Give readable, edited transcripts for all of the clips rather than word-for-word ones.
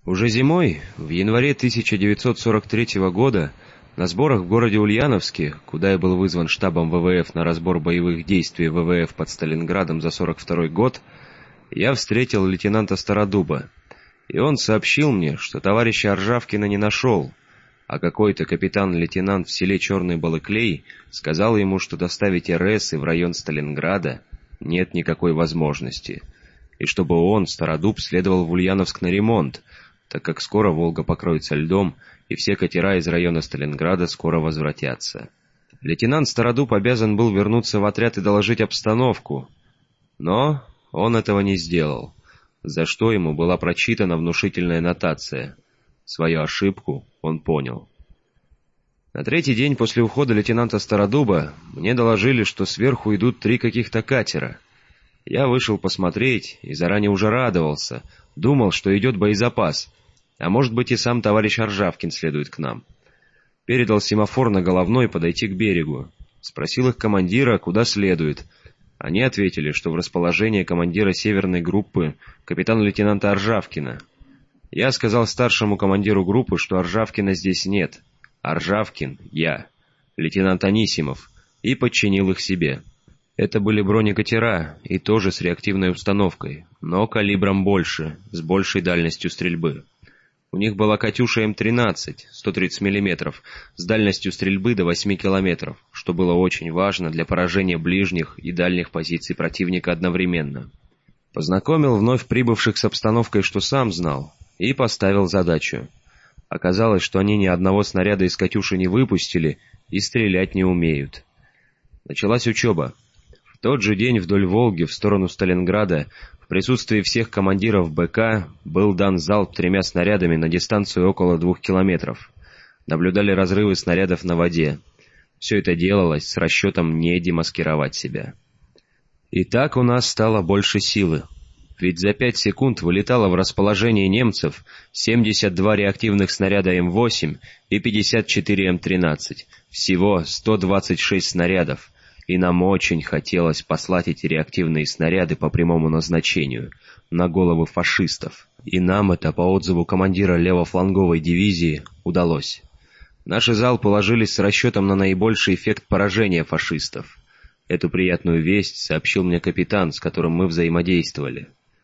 Уже зимой, в январе 1943 года, на сборах в городе Ульяновске, куда я был вызван штабом ВВФ на разбор боевых действий ВВФ под Сталинградом за 1942 год, я встретил лейтенанта Стародуба, и он сообщил мне, что товарища Ржавкина не нашел, а какой-то капитан-лейтенант в селе Черный Балыклей сказал ему, что доставить РС и в район Сталинграда нет никакой возможности, и чтобы он, Стародуб, следовал в Ульяновск на ремонт, так как скоро Волга покроется льдом, и все катера из района Сталинграда скоро возвратятся. Лейтенант Стародуб обязан был вернуться в отряд и доложить обстановку, но он этого не сделал, за что ему была прочитана внушительная нотация. Свою ошибку он понял. На третий день после ухода лейтенанта Стародуба мне доложили, что сверху идут 3 каких-то катера. Я вышел посмотреть и заранее уже радовался, думал, что идет боезапас, а может быть и сам товарищ Ржавкин следует к нам. Передал семафор на Головной подойти к берегу. Спросил их командира, куда следует. Они ответили, что в расположение командира северной группы капитана-лейтенанта Ржавкина. Я сказал старшему командиру группы, что Ржавкина здесь нет. Ржавкин — я, лейтенант Анисимов, и подчинил их себе. Это были бронекатера, и тоже с реактивной установкой, но калибром больше, с большей дальностью стрельбы. У них была «Катюша М-13», 130 мм, с дальностью стрельбы до 8 км, что было очень важно для поражения ближних и дальних позиций противника одновременно. Познакомил вновь прибывших с обстановкой, что сам знал, и поставил задачу. Оказалось, что они ни одного снаряда из «Катюши» не выпустили и стрелять не умеют. Началась учеба. В тот же день вдоль Волги в сторону Сталинграда в присутствии всех командиров БК был дан залп 3 снарядами на дистанцию около 2 километров. Наблюдали разрывы снарядов на воде. Все это делалось с расчетом не демаскировать себя. И так у нас стало больше силы. Ведь за 5 секунд вылетало в расположение немцев 72 реактивных снаряда М8 и 54 М13. Всего 126 снарядов. И нам очень хотелось послать эти реактивные снаряды по прямому назначению, на головы фашистов. И нам это, по отзыву командира левофланговой дивизии, удалось. Наши залпы ложились с расчетом на наибольший эффект поражения фашистов. Эту приятную весть сообщил мне капитан, с которым мы взаимодействовали.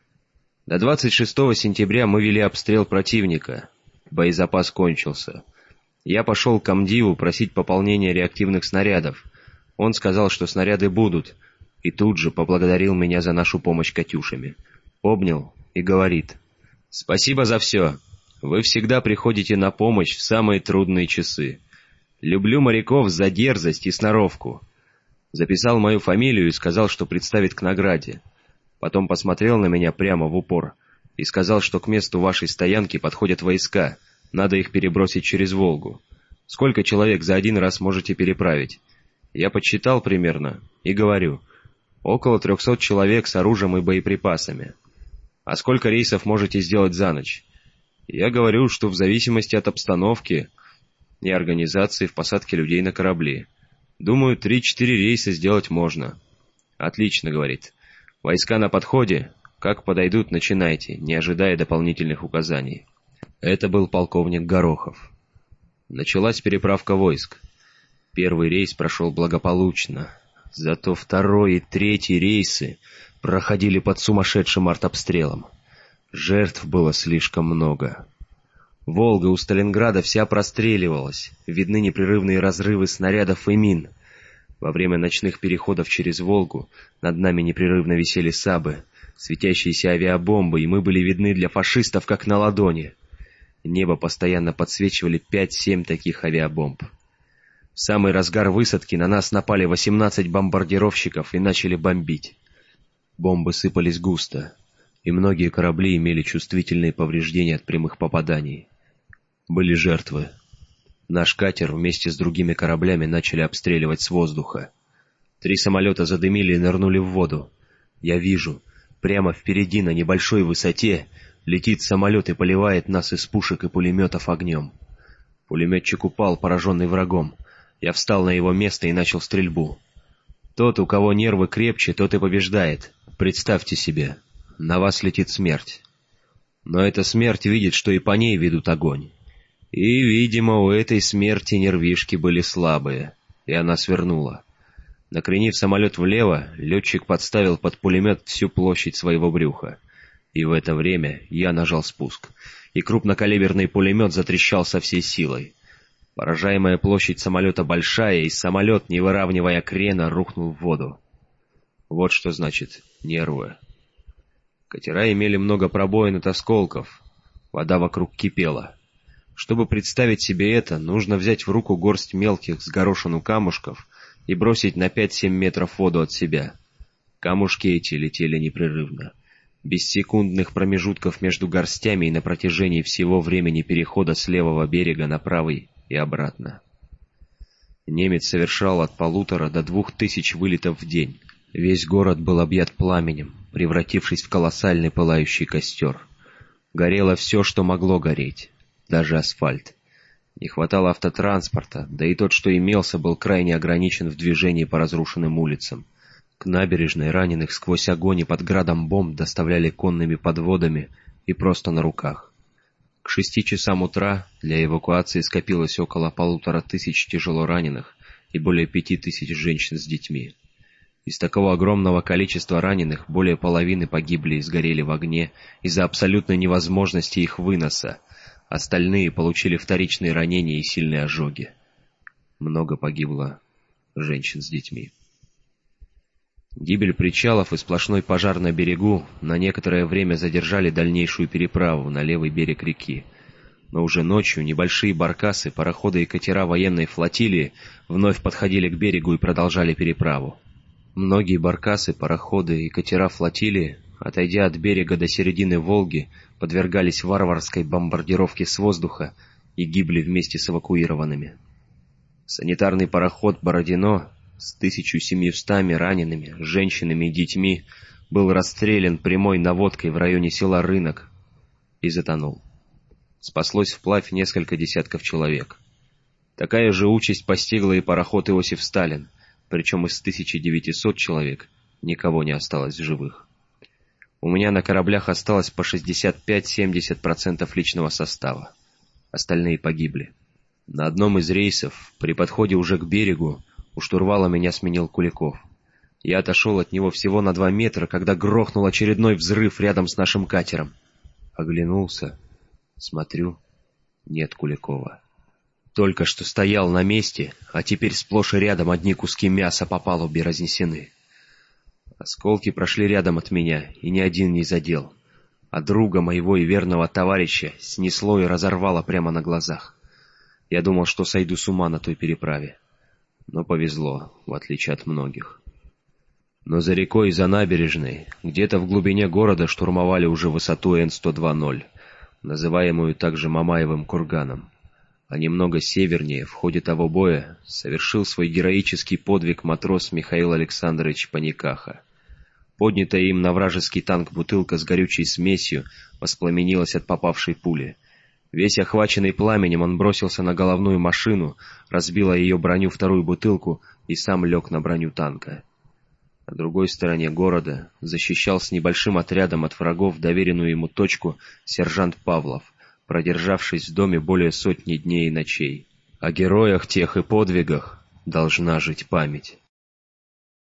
До 26 сентября мы вели обстрел противника. Боезапас кончился. Я пошел к комдиву просить пополнения реактивных снарядов. Он сказал, что снаряды будут, и тут же поблагодарил меня за нашу помощь «Катюшами». Обнял и говорит: «Спасибо за все. Вы всегда приходите на помощь в самые трудные часы. Люблю моряков за дерзость и сноровку». Записал мою фамилию и сказал, что представит к награде. Потом посмотрел на меня прямо в упор и сказал, что к месту вашей стоянки подходят войска, надо их перебросить через Волгу. Сколько человек за один раз можете переправить? Я подсчитал примерно и говорю: около 300 человек с оружием и боеприпасами. А сколько рейсов можете сделать за ночь? Я говорю, что в зависимости от обстановки и организации в посадке людей на корабли. Думаю, 3-4 рейса сделать можно. Отлично, говорит. Войска на подходе. Как подойдут, начинайте, не ожидая дополнительных указаний. Это был полковник Горохов. Началась переправка войск. Первый рейс прошел благополучно, зато 2-й и 3-й рейсы проходили под сумасшедшим артобстрелом. Жертв было слишком много. Волга у Сталинграда вся простреливалась, видны непрерывные разрывы снарядов и мин. Во время ночных переходов через Волгу над нами непрерывно висели САБы, светящиеся авиабомбы, и мы были видны для фашистов как на ладони. Небо постоянно подсвечивали 5-7 таких авиабомб. В самый разгар высадки на нас напали 18 бомбардировщиков и начали бомбить. Бомбы сыпались густо, и многие корабли имели чувствительные повреждения от прямых попаданий. Были жертвы. Наш катер вместе с другими кораблями начали обстреливать с воздуха. 3 самолета задымили и нырнули в воду. Я вижу, прямо впереди на небольшой высоте летит самолет и поливает нас из пушек и пулеметов огнем. Пулеметчик упал, пораженный врагом. Я встал на его место и начал стрельбу. Тот, у кого нервы крепче, тот и побеждает. Представьте себе, на вас летит смерть. Но эта смерть видит, что и по ней ведут огонь. И, видимо, у этой смерти нервишки были слабые, и она свернула. Накренив самолет влево, летчик подставил под пулемет всю площадь своего брюха. И в это время я нажал спуск, и крупнокалиберный пулемет затрещал со всей силой. Поражаемая площадь самолета большая, и самолет, не выравнивая крена, рухнул в воду. Вот что значит нервы. Катера имели много пробоин от осколков. Вода вокруг кипела. Чтобы представить себе это, нужно взять в руку горсть мелких с горошину камушков и бросить на 5-7 метров воду от себя. Камушки эти летели непрерывно, без секундных промежутков между горстями и на протяжении всего времени перехода с левого берега на правый и обратно. Немец совершал от 1500 до 2000 вылетов в день. Весь город был объят пламенем, превратившись в колоссальный пылающий костер. Горело все, что могло гореть, даже асфальт. Не хватало автотранспорта, да и тот, что имелся, был крайне ограничен в движении по разрушенным улицам. К набережной раненых сквозь огонь и под градом бомб доставляли конными подводами и просто на руках. К 6 часам утра для эвакуации скопилось около 1500 тяжело раненых и более 5000 женщин с детьми. Из такого огромного количества раненых более половины погибли и сгорели в огне из-за абсолютной невозможности их выноса. Остальные получили вторичные ранения и сильные ожоги. Много погибло женщин с детьми. Гибель причалов и сплошной пожар на берегу на некоторое время задержали дальнейшую переправу на левый берег реки. Но уже ночью небольшие баркасы, пароходы и катера военной флотилии вновь подходили к берегу и продолжали переправу. Многие баркасы, пароходы и катера флотилии, отойдя от берега до середины Волги, подвергались варварской бомбардировке с воздуха и гибли вместе с эвакуированными. Санитарный пароход «Бородино» с 1700 ранеными, женщинами и детьми был расстрелян прямой наводкой в районе села Рынок и затонул. Спаслось вплавь несколько десятков человек. Такая же участь постигла и пароход «Иосиф Сталин», причем из 1900 человек никого не осталось в живых. У меня на кораблях осталось по 65-70% личного состава. Остальные погибли. На одном из рейсов, при подходе уже к берегу, у штурвала меня сменил Куликов. Я отошел от него всего на 2 метра, когда грохнул очередной взрыв рядом с нашим катером. Оглянулся, смотрю, нет Куликова. Только что стоял на месте, а теперь сплошь и рядом одни куски мяса по палубе разнесены. Осколки прошли рядом от меня, и ни один не задел. А друга моего и верного товарища снесло и разорвало прямо на глазах. Я думал, что сойду с ума на той переправе. Но повезло, в отличие от многих. Но за рекой и за набережной, где-то в глубине города штурмовали уже высоту Н-102-0, называемую также Мамаевым курганом. А немного севернее, в ходе того боя, совершил свой героический подвиг матрос Михаил Александрович Паникаха. Поднятая им на вражеский танк бутылка с горючей смесью воспламенилась от попавшей пули. Весь охваченный пламенем, он бросился на головную машину, разбил о ее броню вторую бутылку и сам лег на броню танка. На другой стороне города защищал с небольшим отрядом от врагов доверенную ему точку сержант Павлов, продержавшись в доме более 100 дней и ночей. О героях тех и подвигах должна жить память.